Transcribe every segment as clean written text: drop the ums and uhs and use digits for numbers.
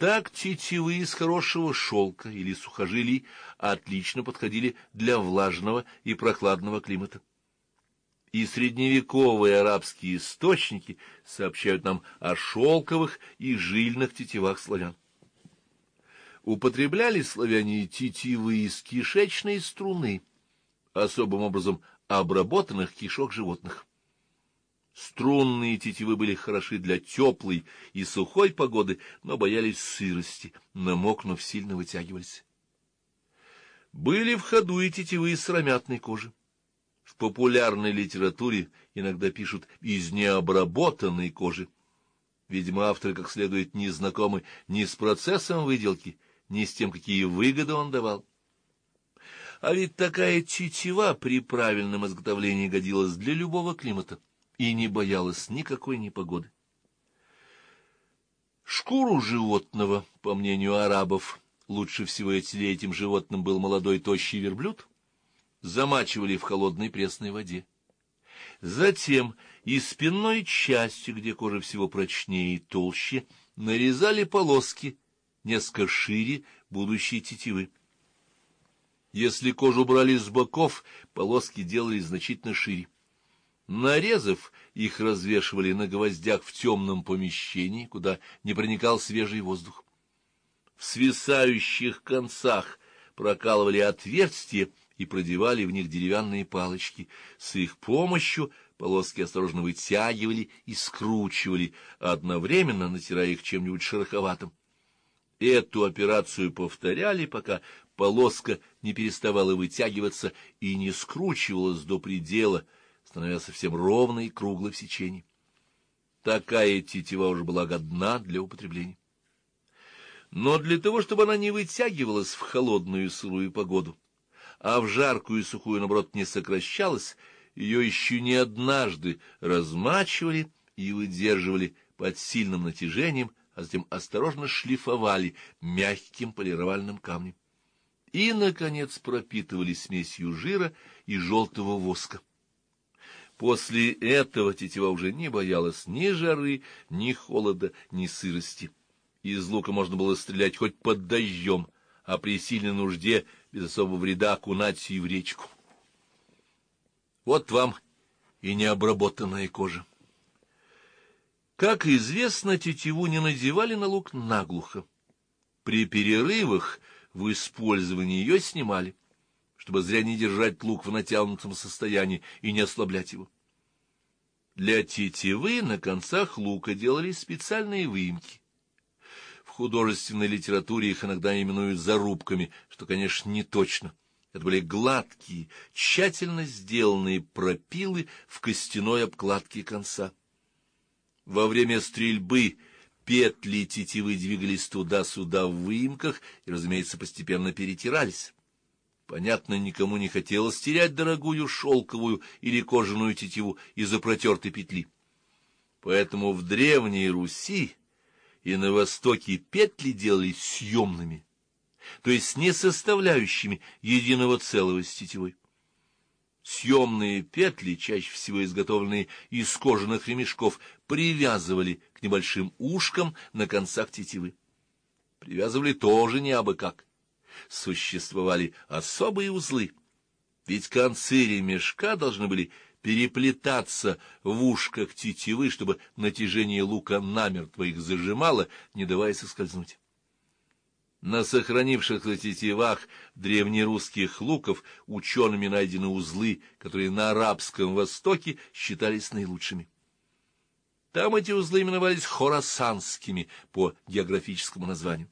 Так тетивы из хорошего шелка или сухожилий отлично подходили для влажного и прохладного климата. И средневековые арабские источники сообщают нам о шелковых и жильных тетивах славян. Употребляли славяне тетивы из кишечной струны, особым образом обработанных кишок животных. Струнные тетивы были хороши для теплой и сухой погоды, но боялись сырости, намокнув, сильно вытягивались. Были в ходу и тетивы из сыромятной кожи. В популярной литературе иногда пишут «из необработанной кожи». Видимо, авторы как следует не знакомы ни с процессом выделки, ни с тем, какие выгоды он давал. А ведь такая тетива при правильном изготовлении годилась для любого климата и не боялась никакой непогоды. Шкуру животного, по мнению арабов, лучше всего этим животным был молодой тощий верблюд, замачивали в холодной пресной воде. Затем из спинной части, где кожа всего прочнее и толще, нарезали полоски, несколько шире будущей тетивы. Если кожу брали с боков, полоски делались значительно шире. Нарезав, их развешивали на гвоздях в темном помещении, куда не проникал свежий воздух. В свисающих концах прокалывали отверстия и продевали в них деревянные палочки. С их помощью полоски осторожно вытягивали и скручивали, одновременно натирая их чем-нибудь шероховатым. Эту операцию повторяли, пока полоска не переставала вытягиваться и не скручивалась до предела, становясь совсем ровной и круглой в сечении. Такая тетива уже была годна для употребления. Но для того, чтобы она не вытягивалась в холодную и сырую погоду, а в жаркую и сухую, наоборот, не сокращалась, ее еще не однажды размачивали и выдерживали под сильным натяжением, а затем осторожно шлифовали мягким полировальным камнем. И, наконец, пропитывали смесью жира и желтого воска. После этого тетива уже не боялась ни жары, ни холода, ни сырости. Из лука можно было стрелять хоть под дождем, а при сильной нужде без особого вреда окунать и в речку. Вот вам и необработанная кожа. Как известно, тетиву не надевали на лук наглухо. При перерывах в использовании ее снимали, чтобы зря не держать лук в натянутом состоянии и не ослаблять его. Для тетивы на концах лука делали специальные выемки. В художественной литературе их иногда именуют зарубками, что, конечно, не точно. Это были гладкие, тщательно сделанные пропилы в костяной обкладке конца. Во время стрельбы петли тетивы двигались туда-сюда в выемках и, разумеется, постепенно перетирались. Понятно, никому не хотелось терять дорогую шелковую или кожаную тетиву из-за протертой петли. Поэтому в Древней Руси и на Востоке петли делались съемными, то есть не составляющими единого целого с тетивой. Съемные петли, чаще всего изготовленные из кожаных ремешков, привязывали к небольшим ушкам на концах тетивы. Привязывали тоже не абы как. Существовали особые узлы, ведь концы ремешка должны были переплетаться в ушках тетивы, чтобы натяжение лука намертво их зажимало, не давая соскользнуть. На сохранившихся тетивах древнерусских луков учеными найдены узлы, которые на Арабском Востоке считались наилучшими. Там эти узлы именовались хорасанскими по географическому названию.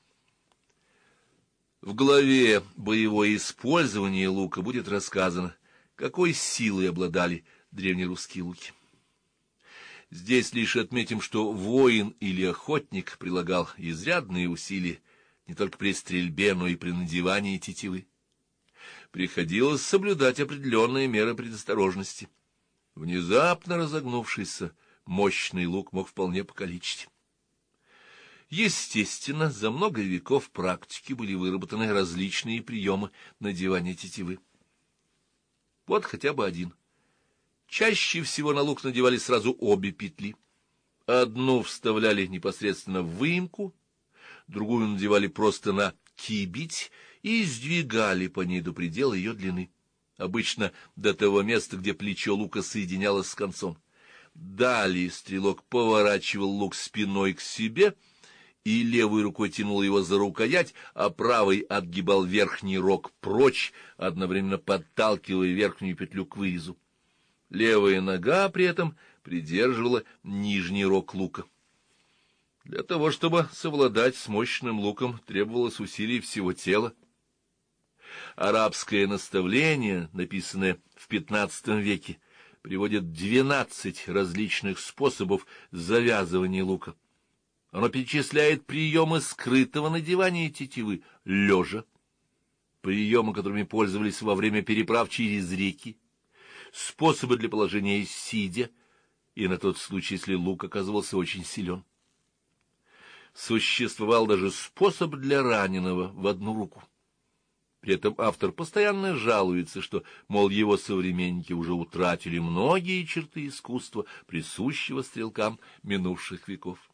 В главе «Боевое использование лука» будет рассказано, какой силой обладали древнерусские луки. Здесь лишь отметим, что воин или охотник прилагал изрядные усилия не только при стрельбе, но и при надевании тетивы. Приходилось соблюдать определенные меры предосторожности. Внезапно разогнувшийся мощный лук мог вполне покалечить. Естественно, за много веков практики были выработаны различные приемы надевания тетивы. Вот хотя бы один. Чаще всего на лук надевали сразу обе петли. Одну вставляли непосредственно в выемку, другую надевали просто на кибить и сдвигали по ней до предела ее длины, обычно до того места, где плечо лука соединялось с концом. Далее стрелок поворачивал лук спиной к себе и левой рукой тянул его за рукоять, а правой отгибал верхний рог прочь, одновременно подталкивая верхнюю петлю к вырезу. Левая нога при этом придерживала нижний рог лука. Для того, чтобы совладать с мощным луком, требовалось усилий всего тела. Арабское наставление, написанное в XV веке, приводит 12 различных способов завязывания лука. Оно перечисляет приемы скрытого надевания тетивы лежа, приемы, которыми пользовались во время переправ через реки, способы для положения сидя, и на тот случай, если лук оказывался очень силен. Существовал даже способ для раненого в одну руку. При этом автор постоянно жалуется, что, мол, его современники уже утратили многие черты искусства, присущего стрелкам минувших веков.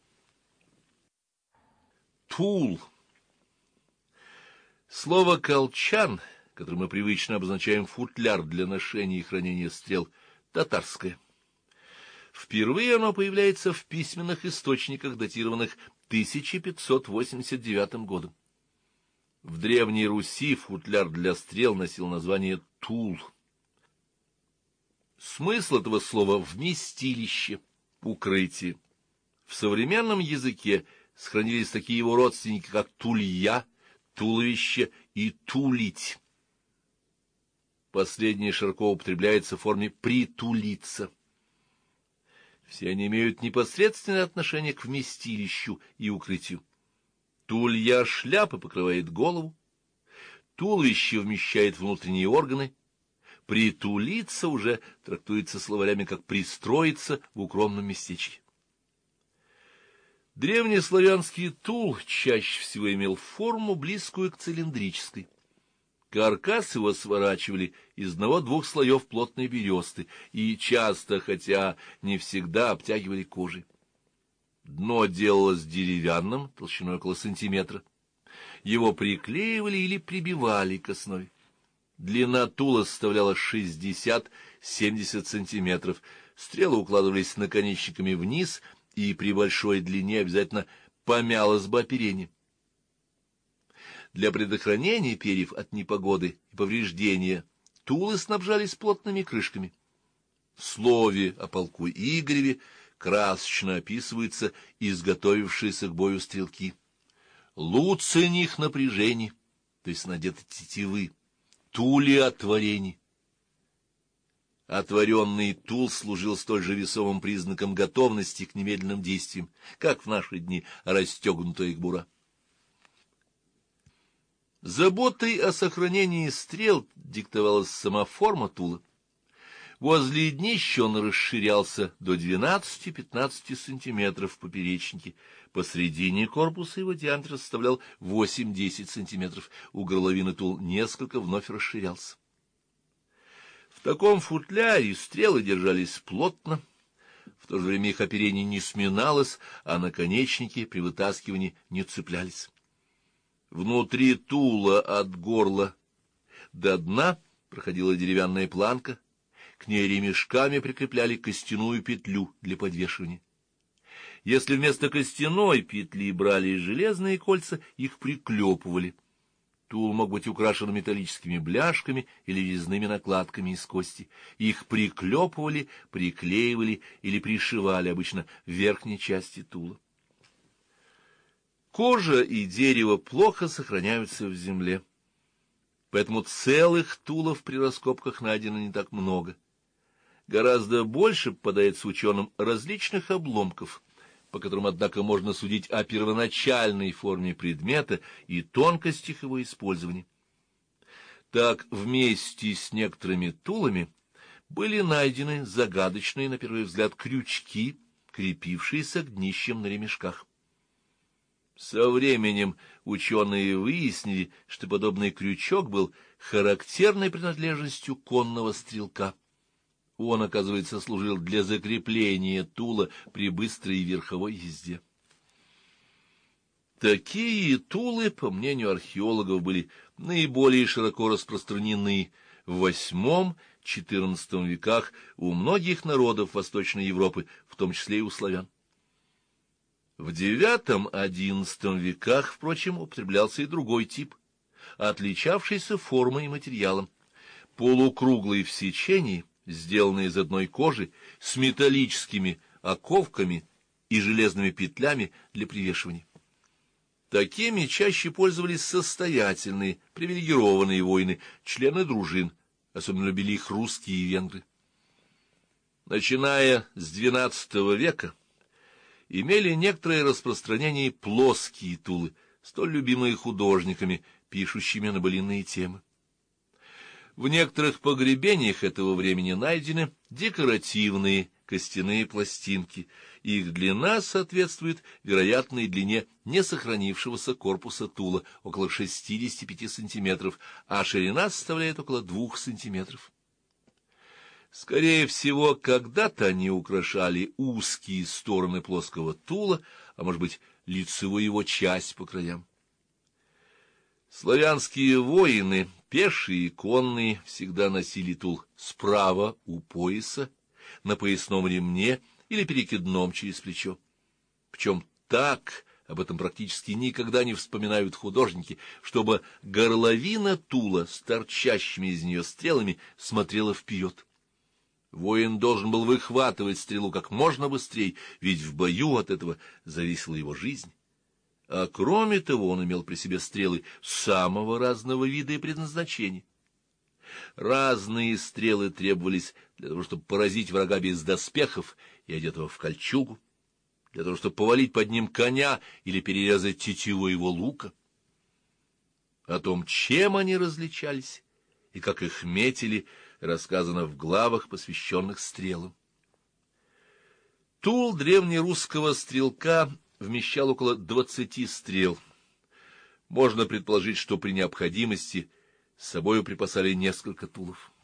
Тул. Слово «колчан», которым мы привычно обозначаем футляр для ношения и хранения стрел, татарское. Впервые оно появляется в письменных источниках, датированных 1589 годом. В Древней Руси футляр для стрел носил название «тул». Смысл этого слова — вместилище, укрытие. В современном языке сохранились такие его родственники, как тулья, туловище и тулить. Последнее широко употребляется в форме «притулиться». Все они имеют непосредственное отношение к вместилищу и укрытию. Тулья шляпы покрывает голову, туловище вмещает внутренние органы, притулиться уже трактуется словарями как пристроиться в укромном местечке. Древнеславянский тул чаще всего имел форму, близкую к цилиндрической. Каркас его сворачивали из одного-двух слоев плотной бересты и часто, хотя не всегда, обтягивали кожей. Дно делалось деревянным, толщиной около сантиметра. Его приклеивали или прибивали к основе. Длина тула составляла 60-70 сантиметров. Стрелы укладывались наконечниками вниз, и при большой длине обязательно помялось бы оперение. Для предохранения перьев от непогоды и повреждения тулы снабжались плотными крышками. В слове о полку Игореве красочно описываются изготовившиеся к бою стрелки. Луцених напряжений, то есть надеты тетивы, тули отворений. Отворенный тул служил столь же весомым признаком готовности к немедленным действиям, как в наши дни расстегнутая кобура. Заботой о сохранении стрел диктовалась сама форма тула. Возле днища он расширялся до 12-15 сантиметров в поперечнике. Посредине корпуса его диаметр составлял 8-10 сантиметров. У горловины тул несколько вновь расширялся. В таком футляре стрелы держались плотно, в то же время их оперение не сминалось, а наконечники при вытаскивании не цеплялись. Внутри тула от горла до дна проходила деревянная планка, к ней ремешками прикрепляли костяную петлю для подвешивания. Если вместо костяной петли брали железные кольца, их приклепывали. Тул мог быть украшен металлическими бляшками или резными накладками из кости. Их приклепывали, приклеивали или пришивали обычно в верхней части тула. Кожа и дерево плохо сохраняются в земле, поэтому целых тулов при раскопках найдено не так много. Гораздо больше попадается ученым различных обломков, по которым, однако, можно судить о первоначальной форме предмета и тонкостях его использования. Так, вместе с некоторыми тулами были найдены загадочные, на первый взгляд, крючки, крепившиеся к днищам на ремешках. Со временем ученые выяснили, что подобный крючок был характерной принадлежностью конного стрелка. Он, оказывается, служил для закрепления тула при быстрой верховой езде. Такие тулы, по мнению археологов, были наиболее широко распространены в VIII-XIV веках у многих народов Восточной Европы, в том числе и у славян. В IX-XI веках, впрочем, употреблялся и другой тип, отличавшийся формой и материалом. Полукруглый в сечении, сделанный из одной кожи, с металлическими оковками и железными петлями для привешивания. Такими чаще пользовались состоятельные, привилегированные воины, члены дружин, особенно любили их русские и венгры. Начиная с XII века имели некоторое распространение плоские тулы, столь любимые художниками, пишущими на былинные темы. В некоторых погребениях этого времени найдены декоративные костяные пластинки. Их длина соответствует вероятной длине не сохранившегося корпуса тула, около 65 сантиметров, а ширина составляет около 2 сантиметров. Скорее всего, когда-то они украшали узкие стороны плоского тула, а может быть, лицевую его часть по краям. Славянские воины, пешие и конные, всегда носили тул справа у пояса, на поясном ремне или перекидном через плечо. Причем так, об этом практически никогда не вспоминают художники, чтобы горловина тула с торчащими из нее стрелами смотрела вперед. Воин должен был выхватывать стрелу как можно быстрее, ведь в бою от этого зависела его жизнь. А кроме того, он имел при себе стрелы самого разного вида и предназначения. Разные стрелы требовались для того, чтобы поразить врага без доспехов и одетого в кольчугу, для того, чтобы повалить под ним коня или перерезать тетиву его лука. О том, чем они различались и как их метили, рассказано в главах, посвященных стрелам. Тул древнерусского стрелка вмещал около 20 стрел. Можно предположить, что при необходимости с собою припасали несколько тулов.